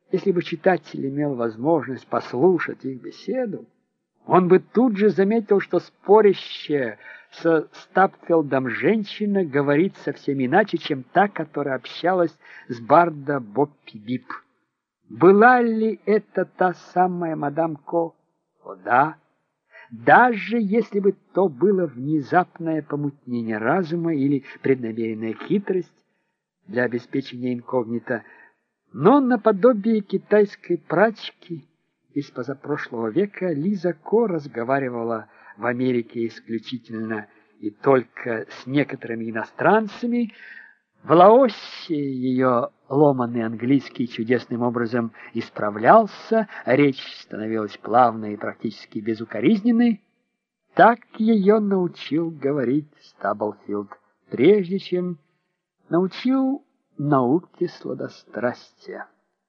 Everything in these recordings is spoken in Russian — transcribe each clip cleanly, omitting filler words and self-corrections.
Если бы читатель имел возможность послушать их беседу, он бы тут же заметил, что спорящая со Стапфилдом женщина говорит совсем иначе, чем та, которая общалась с Бардо Боппи Бип. Была ли это та самая мадам Ко? О, да. Даже если бы то было внезапное помутнение разума или преднамеренная хитрость для обеспечения инкогнито, но наподобие китайской прачки из позапрошлого века Лиза Ко разговаривала в Америке исключительно и только с некоторыми иностранцами. В Лаосе ее ломаный английский чудесным образом исправлялся, речь становилась плавной и практически безукоризненной. Так ее научил говорить Стаблфилд, прежде чем научил науке сладострастия.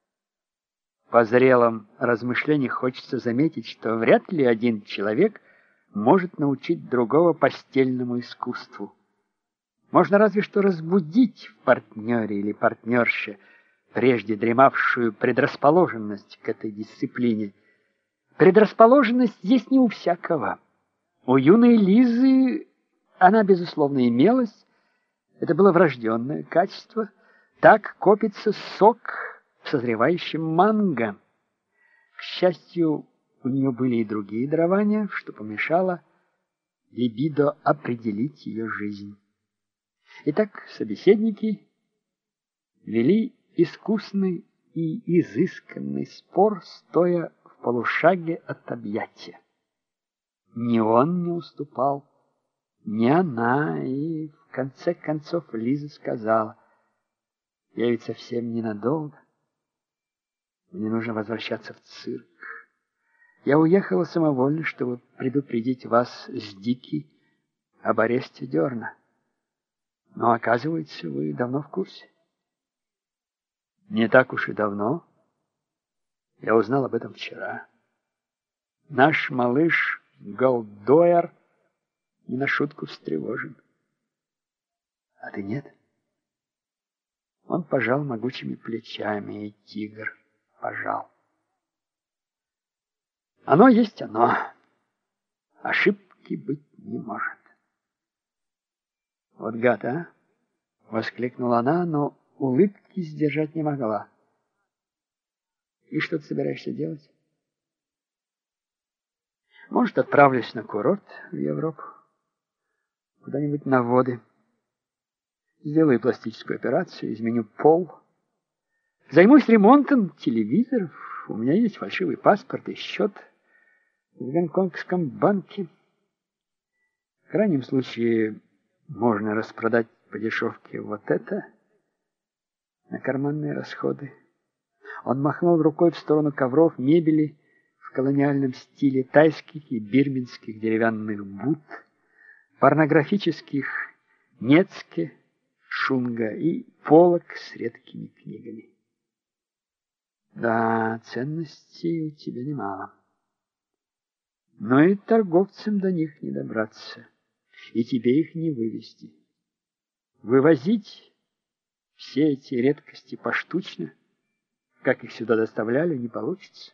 По зрелом размышлении хочется заметить, что вряд ли один человек может научить другого постельному искусству. Можно разве что разбудить в партнере или партнерше прежде дремавшую предрасположенность к этой дисциплине. Предрасположенность есть не у всякого. У юной Лизы она, безусловно, имелась. Это было врожденное качество. Так копится сок в созревающем манго. К счастью, у нее были и другие дарования, что помешало либидо определить ее жизнь. Итак, собеседники вели искусный и изысканный спор, стоя в полушаге от объятия. Ни он не уступал, ни она, и в конце концов Лиза сказала: «Я ведь совсем ненадолго. Мне нужно возвращаться в цирк. Я уехала самовольно, чтобы предупредить вас с Дики об аресте Дерна. Но, оказывается, вы давно в курсе». «Не так уж и давно. Я узнал об этом вчера. Наш малыш Голдойер не на шутку встревожен». «А ты нет?» Он пожал могучими плечами, и тигр пожал. «Оно есть оно. Ошибки быть не может». «Вот гад, а!» — воскликнула она, но улыбки сдержать не могла. «И что ты собираешься делать?» «Может, отправлюсь на курорт в Европу, куда-нибудь на воды. Сделаю пластическую операцию, изменю пол. Займусь ремонтом телевизоров. У меня есть фальшивый паспорт и счет в Гонконгском банке. В крайнем случае можно распродать по дешевке вот это на карманные расходы». Он махнул рукой в сторону ковров, мебели в колониальном стиле, тайских и бирминских деревянных бут, порнографических нецке, шунга и полок с редкими книгами. «Да, ценностей у тебя немало. Но и торговцам до них не добраться, и тебе их не вывести. Вывозить все эти редкости поштучно, как их сюда доставляли, не получится».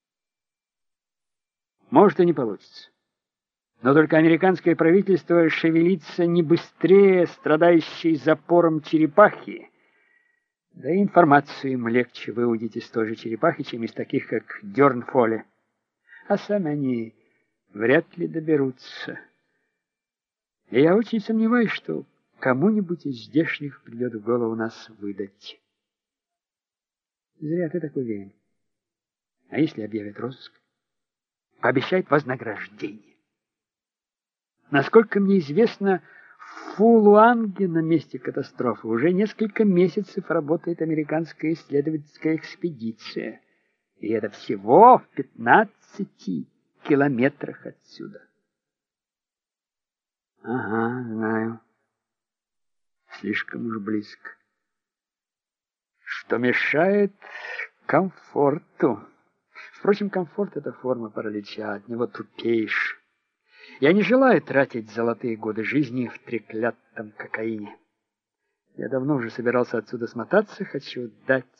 «Может, и не получится. Но только американское правительство шевелится не быстрее страдающей запором черепахи. Да и информацию им легче выудить из той же черепахи, чем из таких, как Дернфоле. А сами они вряд ли доберутся. И я очень сомневаюсь, что кому-нибудь из здешних придет в голову нас выдать». «Зря ты так уверен. А если объявят розыск? Пообещают вознаграждение. Насколько мне известно, в Фулуанге, на месте катастрофы, уже несколько месяцев работает американская исследовательская экспедиция. И это всего в 15 километрах отсюда». «Ага, знаю. Слишком уж близко. Что мешает комфорту. Впрочем, комфорт — это форма паралича, от него тупеешь. Я не желаю тратить золотые годы жизни в треклятом кокаине. Я давно уже собирался отсюда смотаться, хочу дать